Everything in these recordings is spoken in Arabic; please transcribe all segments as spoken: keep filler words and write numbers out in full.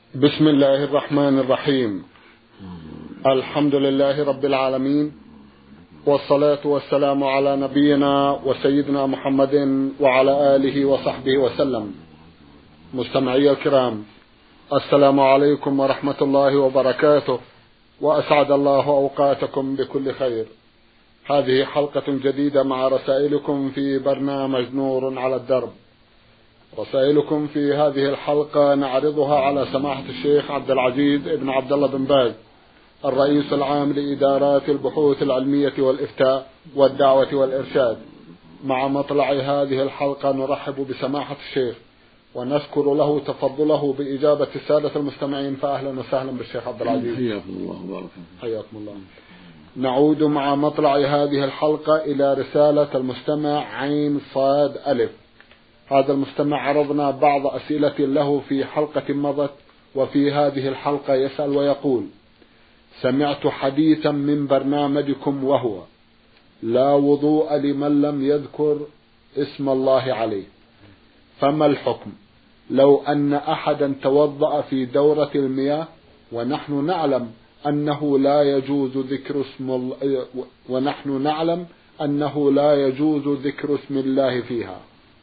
بسم الله الرحمن الرحيم. الحمد لله رب العالمين، والصلاة والسلام على نبينا وسيدنا محمد وعلى آله وصحبه وسلم. مستمعي الكرام، السلام عليكم ورحمة الله وبركاته، وأسعد الله أوقاتكم بكل خير. هذه حلقة جديدة مع رسائلكم في برنامج نور على الدرب. رسائلكم في هذه الحلقة نعرضها على سماحة الشيخ عبد العزيز بن عبد الله بن باز، الرئيس العام لإدارات البحوث العلمية والإفتاء والدعوة والإرشاد. مع مطلع هذه الحلقة نرحب بسماحة الشيخ ونذكر له تفضله بإجابة السادة المستمعين، فأهلا وسهلا بالشيخ عبد العزيز. حياكم الله وبارك حياكم الله. نعود مع مطلع هذه الحلقة إلى رسالة المستمع عين صاد ألف. هذا المستمع عرضنا بعض أسئلة له في حلقة مضت، وفي هذه الحلقة يسأل ويقول: سمعت حديثا من برنامجكم وهو لا وضوء لمن لم يذكر اسم الله عليه، فما الحكم لو أن أحدا توضأ في دورة المياه ونحن نعلم أنه لا يجوز ذكر اسم الله ونحن نعلم أنه لا يجوز ذكر اسم الله فيها؟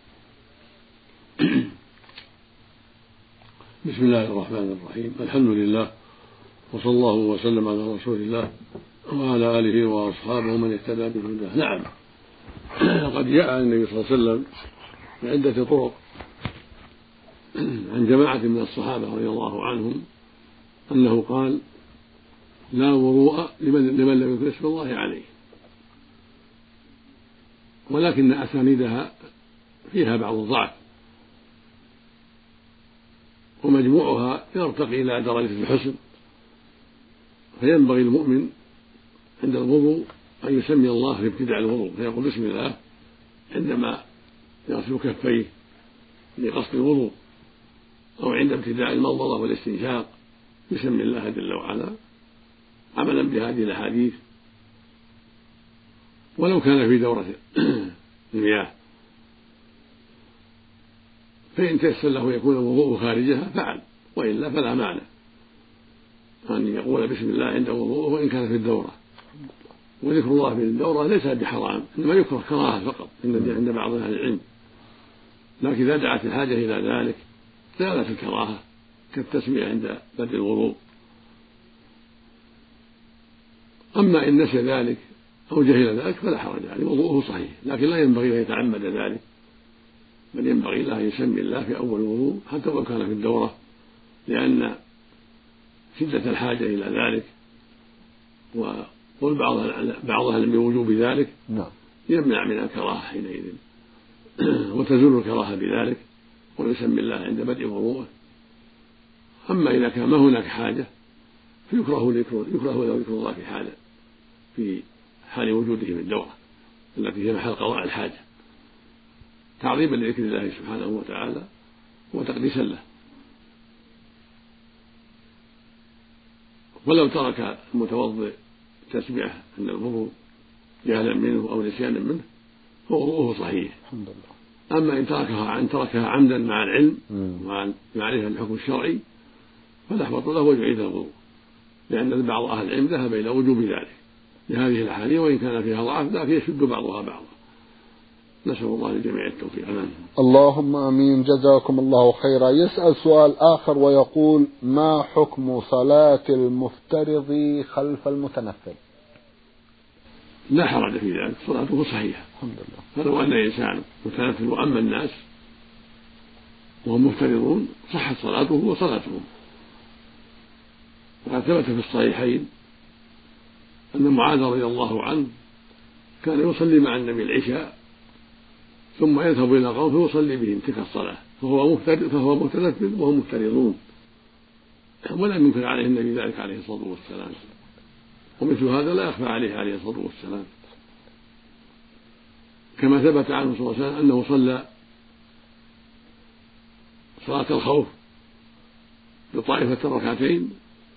بسم الله الرحمن الرحيم. الحمد لله، وصلى الله وسلم على رسول الله وعلى آله وأصحابه من اهتدى بهداه. نعم، قد جاء عن النبي صلى الله عليه وسلم بعدة طرق عن جماعة من الصحابة رضي الله عنهم أنه قال: لا وضوء لمن, لمن لم يذكر اسم الله عليه، ولكن أسانيدها فيها بعض الضعف، ومجموعها يرتقي إلى درجة الحسن. فينبغي المؤمن عند الوضوء أن يسمي الله في ابتداء الوضوء، فيقول بسم الله عندما يغسل كفيه لقصد الوضوء، أو عند ابتداء المضمضة والاستنشاق يسمي الله جل وعلا عملا بهذه الأحاديث. ولو كان في دورة المياه فإن تيسر له يكون الوضوء خارجها فعل، وإلا فلا معنى أن يقول بسم الله عند وضوءه وإن كان في الدورة. وذكر الله في الدورة ليس بحرام، إنما يكره كراهة فقط عند بعض أهل العلم، لكن إذا دعت الحاجة إلى ذلك زالت الكراهة كالتسمية عند بدء الوضوء. أما إن نسي ذلك أو جهل ذلك فلا حرج عليه، وضوءه صحيح، لكن لا ينبغي أن يتعمد ذلك، بل ينبغي له أن يسمي الله في أول الوضوء حتى لو كان في الدورة، لأن شدة الحاجة إلى ذلك وقول بعض أهل بوجوب ذلك يمنع من الكراهة حينئذ، وتزول الكراهة بذلك، ويسمي الله عند بدء وضوءه. أما إذا كان ما هناك حاجة فيكره يكره له ذكر الله في حال في حال وجوده في الدورة التي هي محل قضاء الحاجة، تعظيما لذكر الله سبحانه وتعالى وتقديسا له. ولو ترك المتوضئ تسبيحه عند الوضوء جهلا منه أو نسيانا منه فوضوءه صحيح الحمد لله. أما إن تركها أن تركها عمدا مع العلم ومع معرفة الحكم الشرعي فنحبط له ويعيد الوضوء، لأن بعض أهل العلم ذهب إلى وجوب ذلك لهذه الأحاديث، وإن كان فيها ضعف لكن يشد بعضها بعضا. نسأل الله للجميع التوفيق. أمين. اللهم آمين. جزاكم الله خيرا. يسأل سؤال آخر ويقول: ما حكم صلاة المفترض خلف المتنفل؟ لا حرج في ذلك، صلاته صحيحة الحمد لله. فلو أن إنسان متنفل وأما الناس وهم مفترضون صحت صلاته وصلاتهم. وقد ثبت في الصحيحين أن معاذ رضي الله عنه كان يصلي مع النبي العشاء ثم يذهب إلى قوم فيصلي بهم تلك الصلاة، فهو مفترض فهو متنفل وهم مفترضون، ولم ينكر عليه النبي ذلك عليه الصلاة والسلام، ومثل هذا لا يخفى عليه عليه الصلاة والسلام. كما ثبت عنه صلى الله عليه وسلم أنه صلى صلاة الخوف بطائفة ركعتين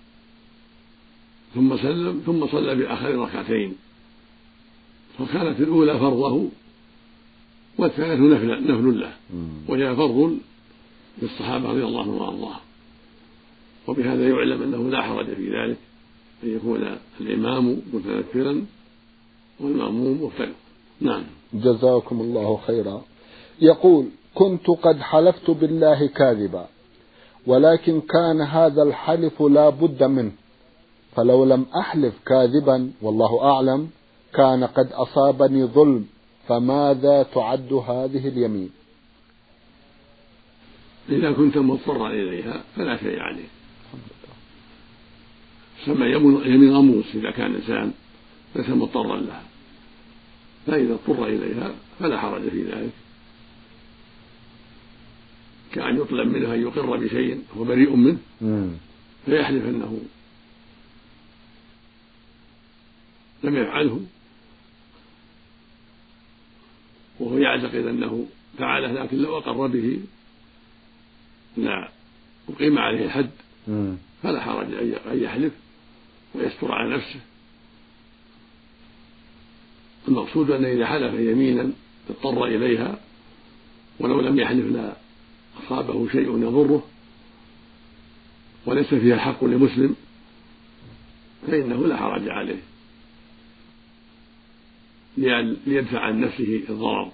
ثم سلم ثم صلى بآخر ركعتين، فكانت الأولى فرضه والثالث نفل له، وهي فرض للصحابة رضي الله عنهم وأرضاهم. وبهذا يعلم أنه لا حرج في ذلك أن يكون الإمام متنفرا والمأموم مفترضا. نعم. جزاكم الله خيرا. يقول: كنت قد حلفت بالله كاذبا، ولكن كان هذا الحلف لا بد منه، فلو لم أحلف كاذبا والله أعلم كان قد أصابني ظلم، فماذا تعد هذه اليمين؟ إذا كنت مضطرا إليها فلا شيء عليه، سمى يمين غموس إذا كان إنسان ليس مضطرا لها، فإذا اضطر إليها فلا حرج في ذلك، كأن يطلب منه أن يقر بشيء هو بريء منه فيحلف أنه لم يفعله وهو يعتقد أنه فعله، لكن لو أقر به لا أقيم عليه الحد فلا حرج أن يحلف ويستر على نفسه. المقصود أن إذا حلف يمينا اضطر إليها ولو لم يحلف لا أصابه شيء يضره وليس فيها حق لمسلم فإنه لا حرج عليه ليدفع عن نفسه الضرر.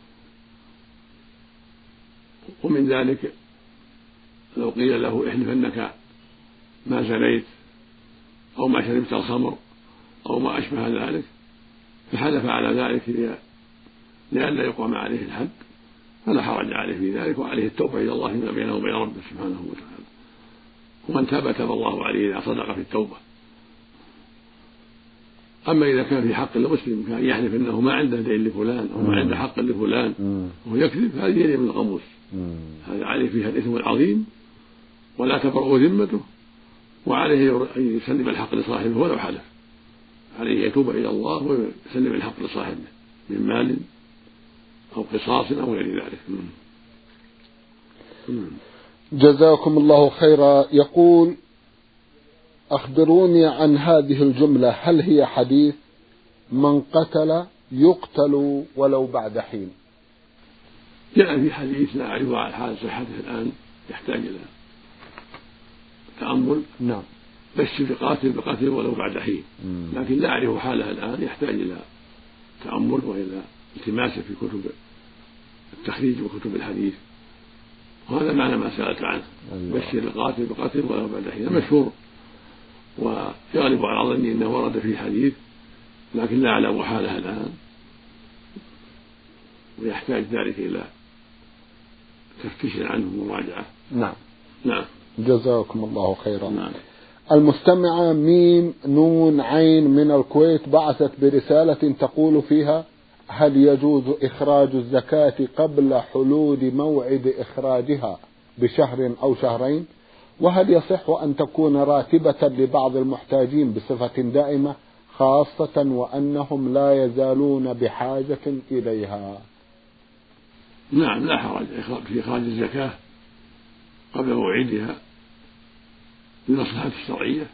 ومن ذلك لو قيل له احلف أنك ما زنيت أو ما شربت الخمر أو ما أشبه ذلك فحلف على ذلك لئلا يقام عليه الحد فلا حرج عليه في ذلك، وعليه التوبة إلى الله فيما بينه وبين ربه سبحانه وتعالى، ومن تاب تاب الله عليه إذا صدق في التوبة. أما إذا كان في حق المسلم كان يحلف أنه ما عنده دين لفلان أو ما عنده حق لفلان وهو يكذب، هذه يد من الغموس، هذا عليه فيها الإثم العظيم ولا تبرأ ذمته، وعليه أن يسلم الحق لصاحبه ولو حلف، عليه يتوب إلى الله ويسلم الحق لصاحبه من مال أو قصاص أو غير ذلك. جزاكم الله خيرا. يقول: أخبروني عن هذه الجملة، هل هي حديث من قتل يقتل ولو بعد حين؟ جاء في حديث لا أعرف على حال صحته الآن، يحتاج إلى تأمل. نعم. بشر بقاتل بقاتل ولو بعد حين، لكن لا أعرف حالها الآن، يحتاج إلى تأمل وإلى التماسه في كتب التخريج وكتب الحديث، وهذا معنى ما سألت عنه. أيوة. بشر القاتل بقاتل ولو بعد حين مشهور، ويغلب على ظني أنه ورد في حديث لكن لا أعلم حالها الآن، ويحتاج ذلك إلى تفتيش عنه ومراجعة. نعم. نعم. جزاكم الله خيرا. نعم. المستمعة ميم نون عين من الكويت بعثت برسالة تقول فيها: هل يجوز إخراج الزكاة قبل حلول موعد إخراجها بشهر أو شهرين؟ وهل يصح أن تكون راتبة لبعض المحتاجين بصفة دائمة خاصة وأنهم لا يزالون بحاجة إليها؟ نعم، لا حرج في إخراج الزكاة قبل موعدها للمصلحة الشرعية.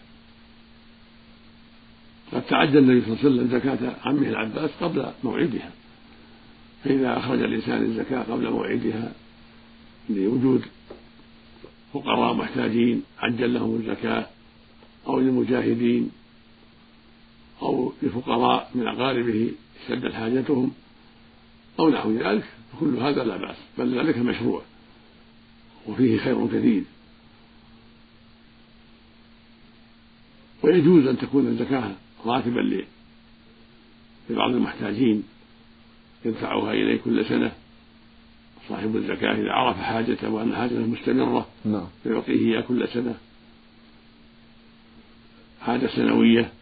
قد تعجل النبي صلى الله عليه وسلم زكاة عمه العباس قبل موعدها، فإذا أخرج الإنسان الزكاة قبل موعدها لوجود فقراء محتاجين عجل لهم الزكاة، أو للمجاهدين أو لفقراء من أقاربه اشتدت حاجتهم أو نحو ذلك، فكل هذا لا بأس، بل ذلك مشروع وفيه خير كثير. ويجوز أن تكون الزكاة راتبا لبعض المحتاجين يدفعها إليه كل سنة صاحب الزكاة إذا عرف حاجته وأن حاجته مستمرة فيعطيه إياه كل سنة حاجة سنوية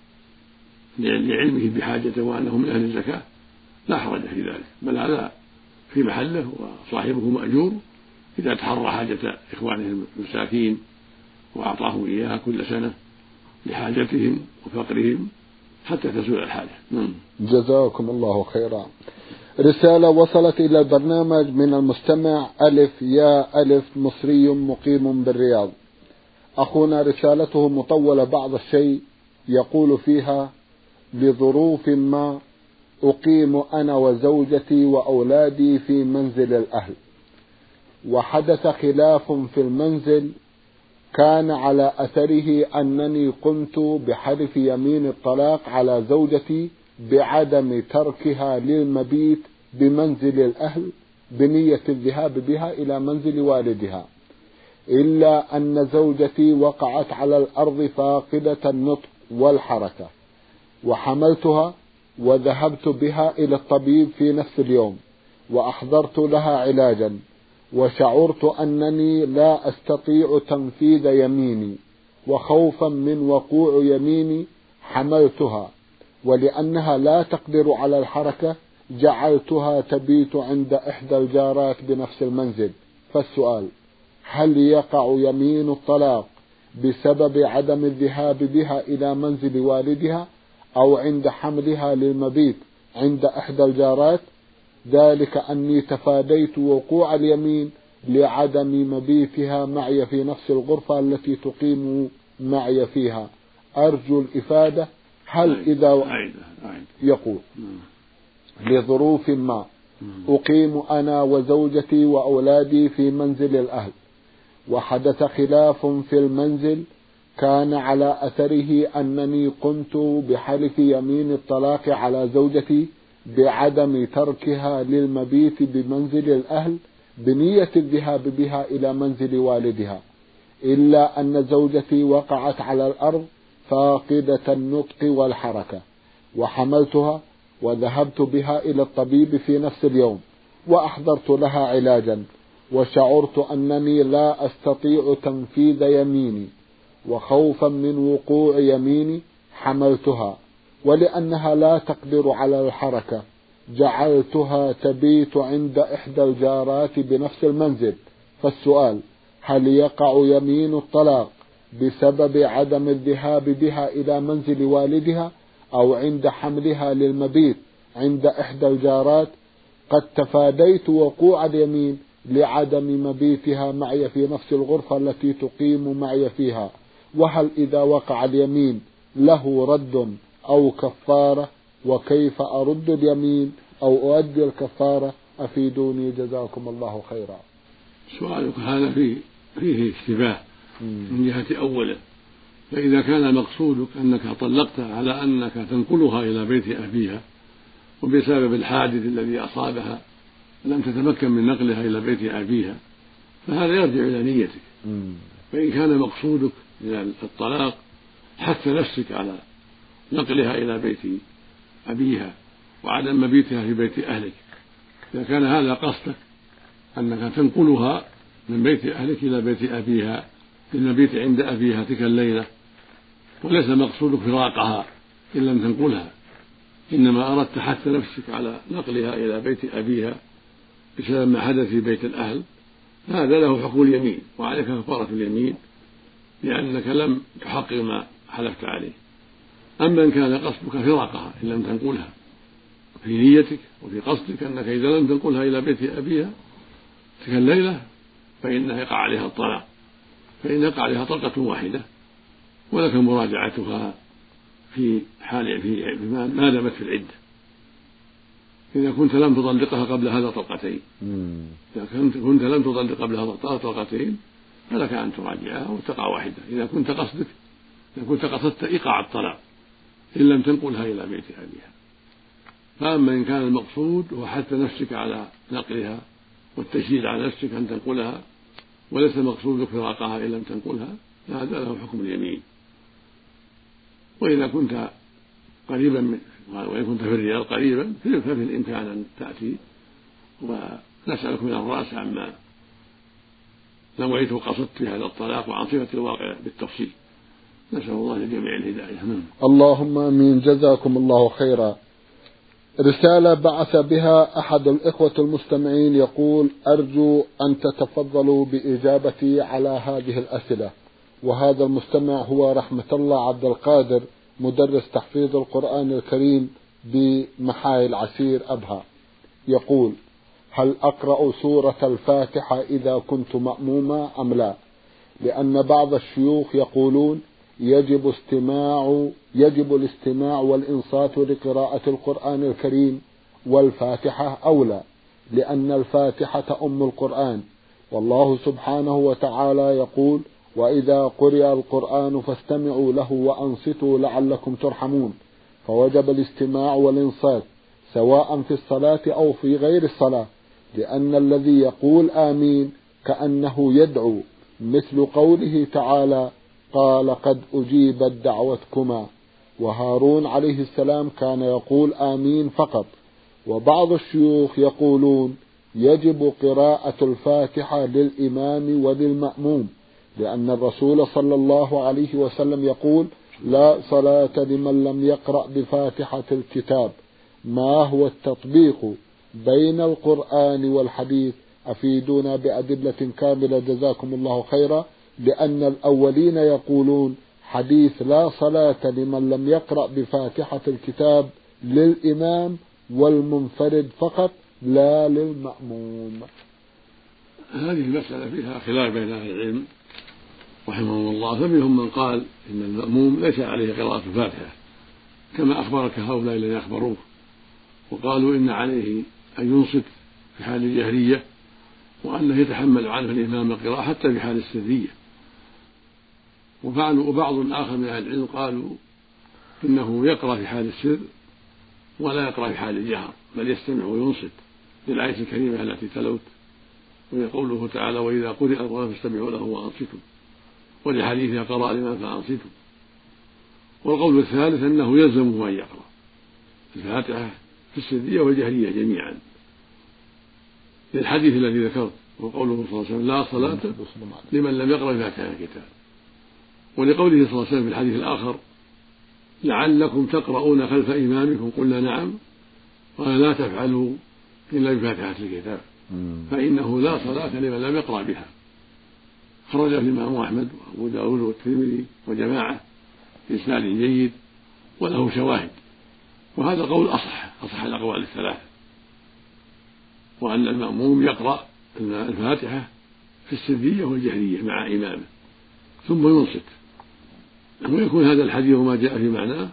لعلمه بحاجته وأنه من أهل الزكاة، لا حرج في ذلك، بل هذا في محله وصاحبه مأجور إذا تحرى حاجة إخوانه المساكين وأعطاهم إياها كل سنة لحاجتهم وفقرهم حتى تزول الحاجة. جزاكم الله خيرا. رسالة وصلت إلى البرنامج من المستمع ألف يا ألف مصري مقيم بالرياض. أخونا رسالته مطولة بعض الشيء، يقول فيها: لظروف ما أقيم أنا وزوجتي وأولادي في منزل الأهل، وحدث خلاف في المنزل كان على أثره أنني قمت بحلف يمين الطلاق على زوجتي بعدم تركها للمبيت بمنزل الأهل بنية الذهاب بها إلى منزل والدها، إلا أن زوجتي وقعت على الأرض فاقدة النطق والحركة، وحملتها وذهبت بها إلى الطبيب في نفس اليوم وأحضرت لها علاجا، وشعرت أنني لا أستطيع تنفيذ يميني، وخوفا من وقوع يميني حملتها، ولأنها لا تقدر على الحركة جعلتها تبيت عند إحدى الجارات بنفس المنزل. فالسؤال: هل يقع يمين الطلاق بسبب عدم الذهاب بها إلى منزل والدها أو عند حملها للمبيت عند إحدى الجارات؟ ذلك أني تفاديت وقوع اليمين لعدم مبيتها معي في نفس الغرفة التي تقيم معي فيها. أرجو الإفادة. هل إذا يقول لظروف ما أقيم أنا وزوجتي وأولادي في منزل الأهل وحدث خلاف في المنزل كان على أثره أنني قمت بحلف يمين الطلاق على زوجتي بعدم تركها للمبيت بمنزل الأهل بنية الذهاب بها إلى منزل والدها، إلا أن زوجتي وقعت على الأرض فاقدة النطق والحركة، وحملتها وذهبت بها إلى الطبيب في نفس اليوم وأحضرت لها علاجا، وشعرت أنني لا أستطيع تنفيذ يميني، وخوفا من وقوع يميني حملتها، ولأنها لا تقدر على الحركة جعلتها تبيت عند إحدى الجارات بنفس المنزل. فالسؤال: هل يقع يمين الطلاق بسبب عدم الذهاب بها إلى منزل والدها أو عند حملها للمبيت عند إحدى الجارات؟ قد تفاديت وقوع اليمين لعدم مبيتها معي في نفس الغرفة التي تقيم معي فيها. وهل إذا وقع اليمين له رد أو كفارة؟ وكيف أرد اليمين أو أؤدي الكفارة؟ أفيدوني جزاكم الله خيرا. سؤالك هذا فيه فيه اشتباه من جهة أوله. فإذا كان مقصودك أنك طلقتها على أنك تنقلها إلى بيت أبيها وبسبب الحادث الذي أصابها لم تتمكن من نقلها إلى بيت أبيها فهذا يرجع إلى نيتك. فإن كان مقصودك من الطلاق حث نفسك على نقلها إلى بيت أبيها وعدم مبيتها في بيت أهلك، إذا كان هذا قصدك أنك تنقلها من بيت أهلك إلى بيت أبيها للمبيت عند أبيها تلك الليلة، وليس مقصودك فراقها إن لم تنقلها، إنما أردت حث نفسك على نقلها إلى بيت أبيها بسبب ما حدث في بيت الأهل، هذا له حكم اليمين وعليك كفارة اليمين لأنك لم تحقق ما حلفت عليه. أما إن كان قصدك فراقها إن لم تنقلها في نيتك وفي قصدك أنك إذا لم تنقلها إلى بيت أبيها تلك الليلة فإنها يقع عليها الطلاق، فإن يقع عليها طلقة واحدة ولك مراجعتها في حال في ما دامت في العدة. إذا كنت لم تطلقها قبل هذا طلقتين إذا كنت, كنت لم تطلق قبل هذا طلقتين فلك أن تراجعها وتقع واحدة إذا كنت قصدك إذا كنت قصدت إيقاع الطلاق إن لم تنقلها إلى بيت أبيها. فأما إن كان المقصود هو حث نفسك على نقلها والتشديد على نفسك أن تنقلها وليس مقصودك فراقها إن لم تنقلها فهذا له حكم اليمين. وإذا كنت قريبا من وإن كنت في الرياض قريبا ففي الإمكان أن تأتي ونسألك من الرأس عما نويت وقصدت في هذا الطلاق وعن صفة الواقع بالتفصيل. نسأل الله لجميع الهداية. اللهم آمين. جزاكم الله خيرا. رسالة بعث بها أحد الإخوة المستمعين يقول: أرجو أن تتفضلوا بإجابتي على هذه الأسئلة. وهذا المستمع هو رحمة الله عبد القادر مدرس تحفيظ القرآن الكريم بمحاي العسير أبها. يقول: هل أقرأ سورة الفاتحة إذا كنت مأموما أم لا؟ لأن بعض الشيوخ يقولون يجب استماع يجب الاستماع والإنصات لقراءة القرآن الكريم والفاتحة أولى، لأن الفاتحة أم القرآن، والله سبحانه وتعالى يقول: وإذا قرئ القرآن فاستمعوا له وأنصتوا لعلكم ترحمون. فوجب الاستماع والإنصات سواء في الصلاة أو في غير الصلاة، لأن الذي يقول آمين كأنه يدعو، مثل قوله تعالى: قال قد أجيبت دعوتكما. وهارون عليه السلام كان يقول آمين فقط. وبعض الشيوخ يقولون يجب قراءة الفاتحة للإمام وللمأموم، لأن الرسول صلى الله عليه وسلم يقول: لا صلاة لمن لم يقرأ بفاتحة الكتاب. ما هو التطبيق بين القرآن والحديث؟ أفيدونا بأدلة كاملة جزاكم الله خيرا، لأن الأولين يقولون حديث لا صلاة لمن لم يقرأ بفاتحة الكتاب للإمام والمنفرد فقط لا للمأموم. هذه المسألة فيها خلاف بين أهل العلم رحمهم الله، فمنهم من قال إن المأموم ليس عليه قراءة الفاتحة كما أخبرك هؤلاء الذين أخبروه، وقالوا إن عليه أن ينصت في حال الجهرية، وأنه يتحمل عنه الإمام القراءة حتى في حال السرية. وبعض آخر من أهل العلم قالوا إنه يقرأ في حال السر ولا يقرأ في حال الجهر، بل يستمع وينصت للآية الكريمة التي تلوت، ويقوله تعالى: وإذا قرئ القرآن فاستمعوا له وأنصتوا، ولحديث قرأ الإمام فأنصتوا. والقول الثالث أنه يلزمه أن يقرأ الفاتحة في السرية والجهرية جميعا، للحديث الذي ذكرت، وقوله صلى الله عليه وسلم: لا صلاة لمن لم يقرأ الفاتحة الكتاب. ولقوله صلى الله عليه وسلم في الحديث الآخر: لعلكم تقرؤون خلف إمامكم، قلنا نعم، قال: لا تفعلوا إلا بفاتحة الكتاب فإنه لا صلاة لمن لم يقرأ بها. خرج الإمام أحمد وأبو داود والترمذي وجماعة بإسناد جيد وله شواهد. وهذا القول أصح أصح الأقوال الثلاثة، وأن المأموم يقرأ الفاتحة في السرية والجهرية مع إمامه ثم ينصت، ويكون هذا الحديث وما جاء في معناه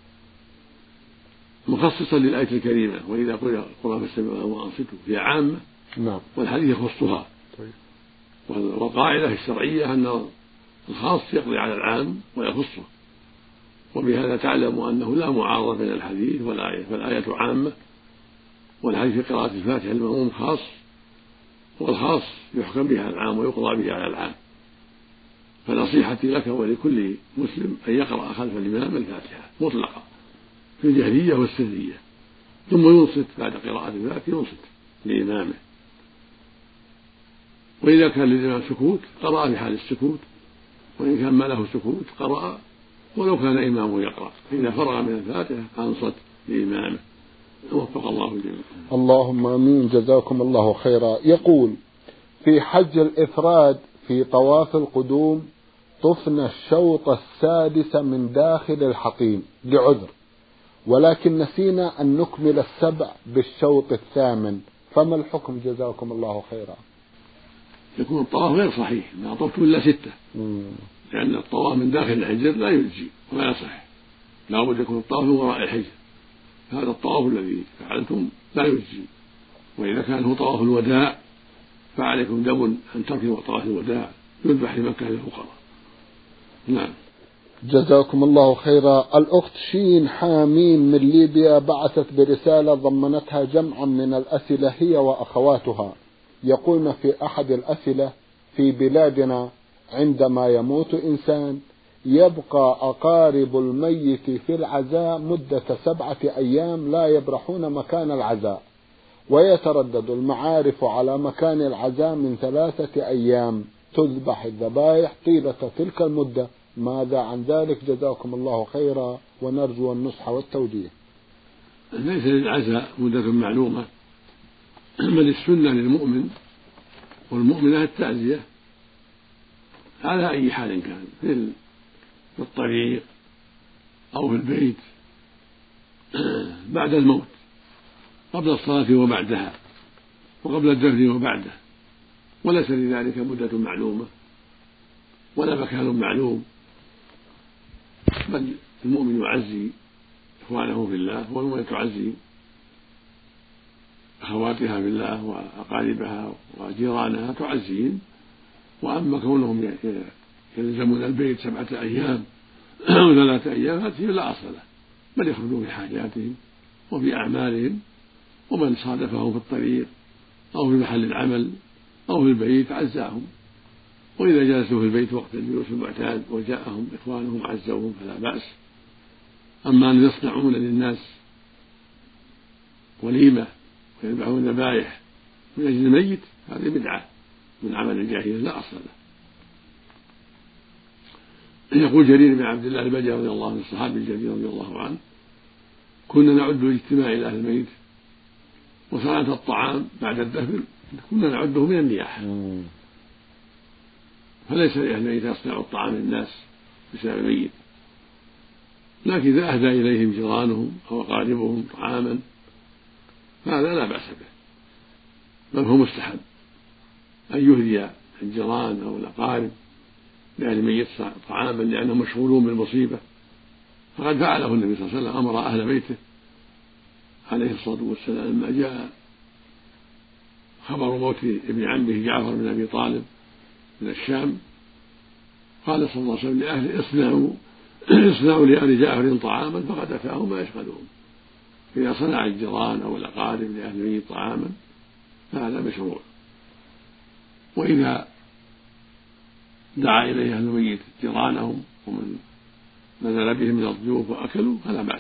مخصصا للآية الكريمة: وإذا قرئ القرآن فاستمعوا له وأنصتوا، هي عامة نعم. والحديث يخصها. والقاعدة الشرعية أن الخاص يقضي على العام ويخصه، وبهذا تعلم أنه لا معارضة بين الحديث والآية، فالآية عامة والحديث في قراءة الفاتحة المأموم خاص، والخاص يحكم به على العام ويقضى به على العام. فنصيحتي لك ولكل مسلم أن يقرأ خلف الإمام الفاتحة مطلقة في الجهرية والسرية، ثم ينصت بعد قراءة الفاتحة، ينصت لإمامه. وإذا كان للإمام سكوت قرأ في حال السكوت، وإن كان ما له سكوت قرأ ولو كان إمامه يقرأ، فإذا فرغ من الفاتحة أنصت لإمامه. وفق الله الجميع. اللهم آمين جزاكم الله خيرا. يقول: في حج الإفراد في طواف القدوم طفنا الشوط السادس من داخل الحطيم لعذر، ولكن نسينا أن نكمل السبع بالشوط الثامن، فما الحكم جزاكم الله خيرا؟ يكون الطواف غير صحيح، ما طفت إلا ستة، لأن الطواف من داخل الحجر لا يجزي ولا يصح، لا بد يكون الطواف من وراء الحجر. هذا الطواف الذي فعلتم لا يجزي، وإذا كان هو طواف الوداع فعليكم دم أن تركوا طواف الوداع يذبح لمكة للفقراء. نعم. جزاكم الله خيرا. الأخت شين حامين من ليبيا بعثت برسالة ضمنتها جمعا من الأسئلة هي وأخواتها. يقولن في أحد الأسئلة: في بلادنا عندما يموت إنسان يبقى أقارب الميت في العزاء مدة سبعة أيام لا يبرحون مكان العزاء، ويتردد المعارف على مكان العزاء من ثلاثة أيام، تذبح الذبائح طيلة تلك المدة. ماذا عن ذلك جزاكم الله خيرا، ونرجو النصح والتوجيه. ليس للعزاء مدة معلومة، بل السنة للمؤمن والمؤمنة التعزية على أي حال كان، في الطريق أو في البيت بعد الموت، قبل الصلاة وبعدها، وقبل الدفن وبعده، وليس لذلك مدة معلومة ولا مكان معلوم، بل المؤمن يعزي إخوانه في الله، والمؤمنة تعزي أخواتها في الله وأقاربها وجيرانها تعزين. وأما كونهم يلزمون البيت سبعة أيام أو ثلاثة أيام هذه لا أصل له، بل يخرجون في حاجاتهم وفي أعمالهم، ومن صادفهم في الطريق أو في محل العمل أو في البيت عزاهم، وإذا جلسوا في البيت وقت الجلوس المعتاد وجاءهم إخوانهم عزوهم فلا بأس. أما أن يصنعون للناس وليمة ويذبحون ذبائح من أجل الميت هذه بدعة من عمل الجاهلية لا أصل له. يقول جرير بن عبد الله البجلي رضي الله عنه الصحابي الجليل رضي الله عنه: كنا نعد الاجتماع إلى أهل الميت وصنعة الطعام بعد الدفن كنا نعده من النياحة، فليس لأهل الميت يصنع الطعام للناس بسبب الميت، لكن إذا أهدى إليهم جيرانهم أو أقاربهم طعاما فهذا لا بأس به، بل هو مستحب أن يهدي الجيران أو الأقارب لأهل الميت طعاما لأنهم مشغولون بالمصيبة، فقد فعله النبي صلى الله عليه وسلم، أمر أهل بيته عليه الصلاة والسلام لما جاء خبر موت ابن عمه جعفر بن أبي طالب من الشام قال صلى الله عليه وسلم لأهله: اصنعوا اصنعوا لآل جعفر طعاما فقد أتاهم ما يشغلهم. إذا صنع الجيران أو الأقارب لأهل الميت طعاما فهذا مشروع، وإذا دعا إليه أهل الميت جيرانهم ومن نزل بهم من الضيوف وأكلوا فلا بأس،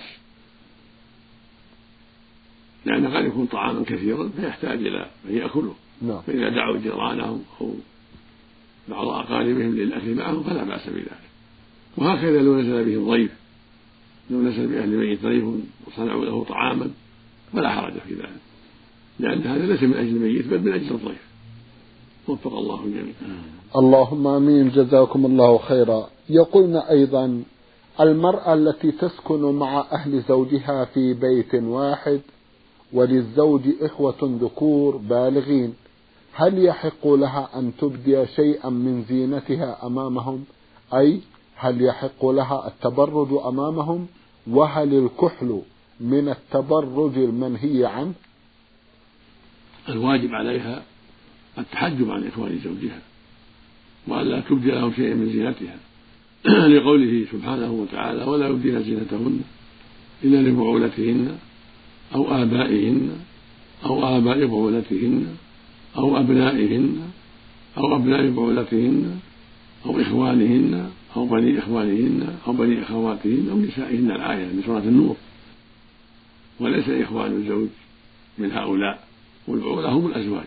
لأن قد يكون طعاما كثيرا فيحتاج إلى من يأكله، فإذا دعوا جيرانهم أو بعض أقاربهم للأكل معهم فلا بأس بذلك. وهكذا لو نزل بهم ضيف، لو نزل بأهل الميت ضيف وصنعوا له طعاما فلا حرج في ذلك، لأن هذا ليس من أجل الميت بل من أجل الضيف. وفق الله الجميع. اللهم آمين، جزاكم الله خيرا. يقولنا أيضا: المرأة التي تسكن مع أهل زوجها في بيت واحد وللزوج إخوة ذكور بالغين، هل يحق لها أن تبدي شيئا من زينتها أمامهم؟ أي هل يحق لها التبرج أمامهم؟ وهل الكحل من التبرج المنهي عنه؟ الواجب عليها التحجب عن إخوان زوجها وألا تبدي لهم شيئا من زينتها لقوله سبحانه وتعالى: ولا يبدين زينتهن إلا لبعولتهن أو آبائهن أو آباء بعولتهن أو أبنائهن أو أبناء بعولتهن أو إخوانهن أو بني إخوانهن أو بني أخواتهن أو نسائهن، الآية من سورة النور. وليس إخوان الزوج من هؤلاء، والبعولة هم الأزواج،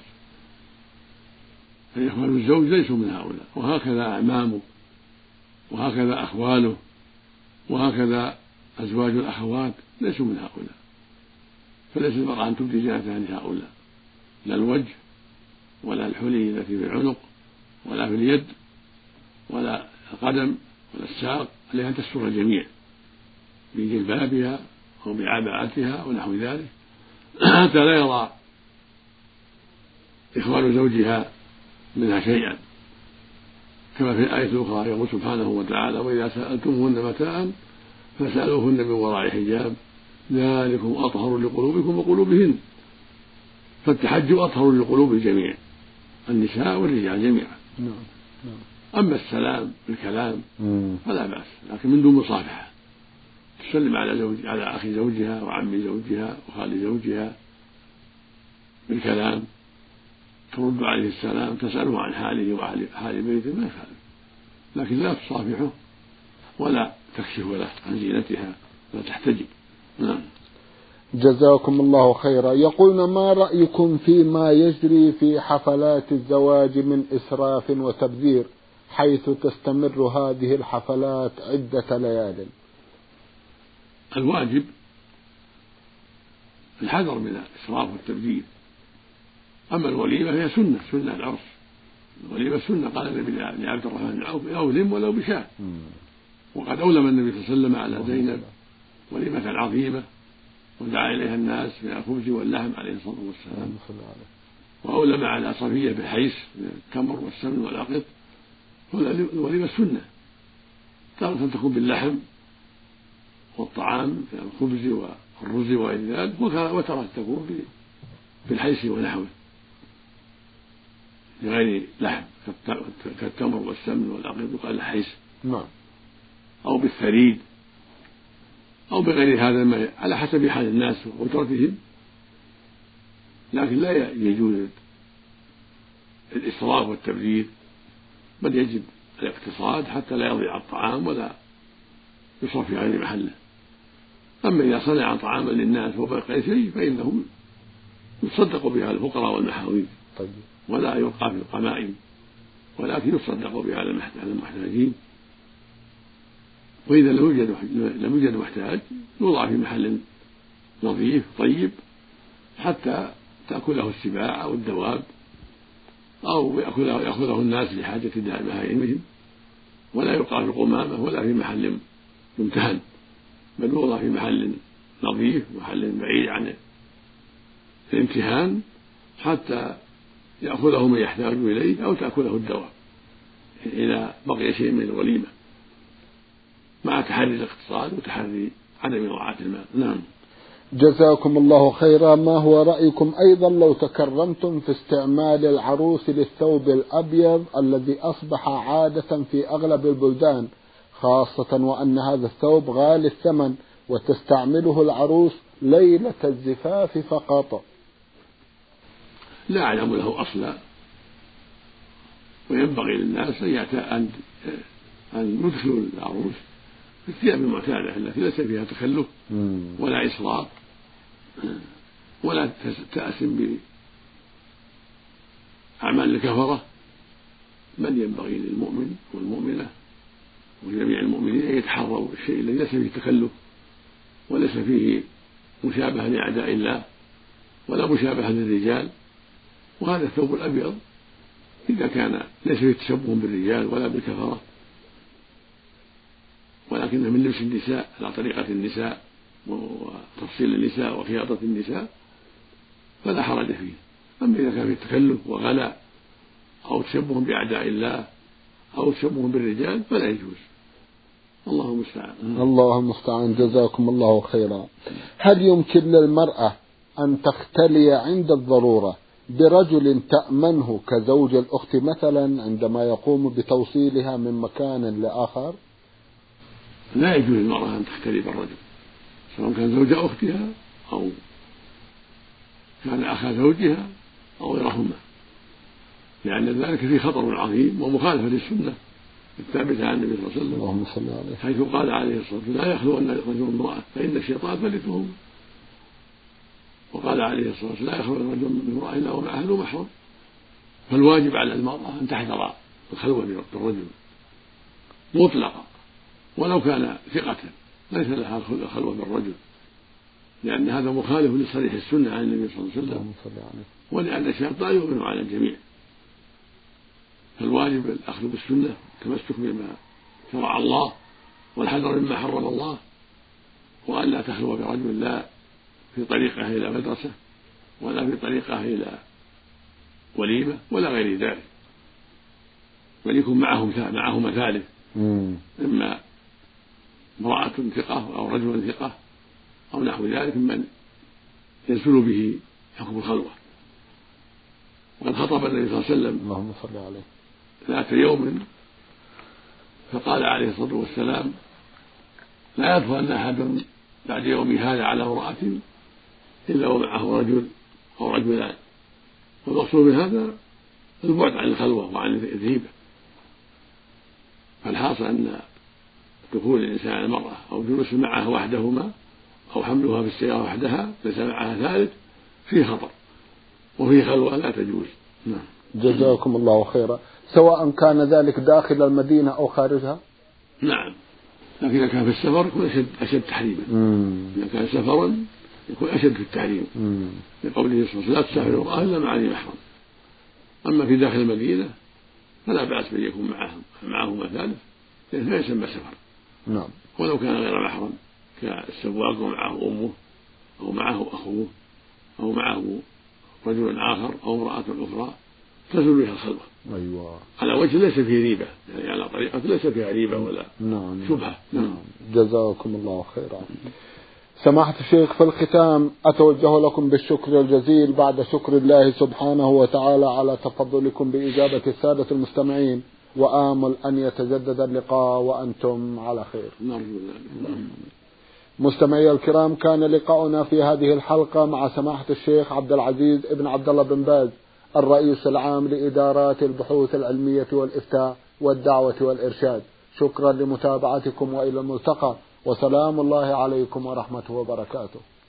فإخوان الزوج ليسوا من هؤلاء، وهكذا أعمامه وهكذا أخواله وهكذا أزواج الأخوات ليسوا من هؤلاء، فليس المرأة أن تبدي زينتها لهؤلاء، لا الوجه ولا الحلي التي في العنق ولا في اليد ولا القدم ولا الساق، عليها أن تستر الجميع بجلبابها أو بعباءتها أو نحو ذلك حتى لا يرى إخوان زوجها منها شيئا، كما في الآية الأخرى يقول سبحانه وتعالى: وإذا سألتموهن متاعا فسألوهن من وراء حجاب ذلكم أطهر لقلوبكم وقلوبهن. فالتحجب أطهر لقلوب الجميع، النساء والرجال جميعا. أما السلام بالكلام فلا بأس، لكن من دون مصافحة، تسلم على زوج على أخي زوجها وعم زوجها وخال زوجها بالكلام، ترد عليه السلام، تسأله عن حاله وحال بيته ما يخالف، لكن لا تصافحه ولا تكشف له عن زينتها ولا تحتجب. نعم. جزاكم الله خيرا. يقولنا: ما رأيكم فيما يجري في حفلات الزواج من إسراف وتبذير، حيث تستمر هذه الحفلات عدة ليال؟ الواجب الحذر من الإسراف والتبذير. أما الوليمة فهي سنة سنة العرس، الوليمة سنة، قال النبي لعبد الرحمن بن عوف: أولم ولو بشاة. وقد أولم النبي صلى الله عليه وسلم على زينب وليمة عظيمة ودعا إليها الناس من الخبز واللحم عليه الصلاة والسلام، وأولم على صفية بالحيث من التمر والسمن والعقد. والوليمة سنة، تارة تكون باللحم والطعام من الخبز والرز وغير ذلك، وتارة تكون بالحيث ونحوه. بغير لحم كالتمر والسمن والعقيق يقال الحيس نعم، أو بالثريد أو بغير هذا ما على حسب حال الناس وقدرتهم، لكن لا يجوز الإسراف والتبذير، بل يجب الاقتصاد حتى لا يضيع الطعام ولا يصرف في غير محله. أما إذا صنع طعاما للناس وبقي شيء فإنه يصدق بها الفقراء والمحاويج ولا يلقى في القمائم، ولكن يصدق بها على المحتاجين. وإذا لم يوجد لم يوجد محتاج يوضع في محل نظيف طيب حتى تأكله السباع أو الدواب أو يأخذه الناس لحاجة بهائمهم، ولا يلقى في القمامة ولا في محل ممتهن، بل يوضع في محل نظيف محل بعيد عن الامتهان حتى يأخذه من يحتاج إليه أو تأكله الدواب إذا بقي شيء من الوليمة، مع تحري الاقتصاد وتحري عدم إضاعة المال. نعم. جزاكم الله خيرا. ما هو رأيكم أيضا لو تكرمتم في استعمال العروس للثوب الأبيض الذي أصبح عادة في أغلب البلدان، خاصة وأن هذا الثوب غالي الثمن وتستعمله العروس ليلة الزفاف فقط؟ لا أعلم له أصلا، وينبغي للناس أن أن يدخلوا العروس في الثياب المعتادة التي ليس فيها تخلف ولا إسراف ولا تأسم بأعمال الكفرة، بل ينبغي للمؤمن والمؤمنة وجميع المؤمنين أن يتحروا الشيء الذي ليس فيه تخلف وليس فيه مشابهة لأعداء الله ولا مشابهة للرجال. وهذا الثوب الأبيض إذا كان ليس فيه تشبه بالرجال ولا بالكفرة ولكنه من لبس النساء على طريقة النساء وتفصيل النساء وخياطة النساء فلا حرج فيه. أما إذا كان فيه تكلف وغلاء أو تشبه بأعداء الله أو تشبه بالرجال فلا يجوز. الله المستعان. الله المستعان. جزاكم الله خيرا. هل يمكن للمرأة أن تختلي عند الضرورة برجل تأمنه كزوج الأخت مثلا عندما يقوم بتوصيلها من مكان لآخر؟ لا يجوز للمرأة أن تختلي بالرجل سواء كان زوج أختها أو كان أخا زوجها أو غيرهما، لأن ذلك فيه خطر عظيم ومخالفة للسنة الثابتة عن النبي صلى الله عليه وسلم، اللهم صل عليه، حيث قال عليه الصلاة والسلام لا يخلون رجل امرأة فإن الشيطان ثالثهما، وقال عليه الصلاة والسلام لا يخلون رجل من امرأة إلا ومعه ذو محرم. فالواجب على المرأة أن تحذر الخلوة بالرجل مطلقا ولو كان ثقة ليس لها الخلوة بالرجل، لأن هذا مخالف لصريح السنة عن النبي صلى الله عليه وسلم، ولأن الشيطان يؤمن على الجميع. فالواجب الأخذ بالسنة التمسك بما شرع الله والحذر مما حرم الله، وأن لا تخلو برجل لا في طريقه إلى مدرسة ولا في طريقه إلى وليمة ولا غير ذلك، بل يكون معهم معهما ثالث، إما امرأة ثقة أو رجل ثقة أو نحو ذلك من ينزل به حكم الخلوة. وقد خطب النبي صلى الله عليه وسلم اللهم صل عليه ذات يوم فقال عليه الصلاة والسلام لا يدخلن أحد بعد يوم هذا على امرأة إلا ومعه رجل أو رجلان، والمقصود من هذا البعد عن الخلوة وعن الذهيبة. فالحاصل أن دخول الإنسان على المرأة أو جلوس معها وحدهما أو حملها في السيارة وحدها ليس معها ثالث فيه خطر وفيه خلوة لا تجوز. نعم. جزاكم الله خيرا. سواء كان ذلك داخل المدينة أو خارجها؟ نعم، لكن إذا كان في السفر يكون أشد, أشد تحريما. إذا كان سفرا يكون أشد في التحريم لقوله صلى الله عليه وسلم لا تسافر المرأة إلا مع ذي محرم. أما في داخل المدينة فلا بأس بأن يكون معهم معهما ثالث لأنه لا يسمى سفر. نعم. ولو كان غير محرم كالسواق ومعه أمه أو معه أخوه أو معه رجل آخر أو امرأة أخرى تزول بها الخلوة. أيوة. على وجه ليس فيه ريبة، يعني على طريقة ليس فيها ريبة ولا نعم. شبهة. نعم. جزاكم الله خيرا. سماحة الشيخ، في الختام أتوجه لكم بالشكر الجزيل بعد شكر الله سبحانه وتعالى على تفضلكم بإجابة السادة المستمعين، وآمل أن يتجدد اللقاء وأنتم على خير. مستمعي الكرام، كان لقاؤنا في هذه الحلقة مع سماحة الشيخ عبد العزيز ابن عبد الله بن باز، الرئيس العام لإدارات البحوث العلمية والإفتاء والدعوة والإرشاد. شكرا لمتابعتكم وإلى الملتقى، وسلام الله عليكم ورحمته وبركاته.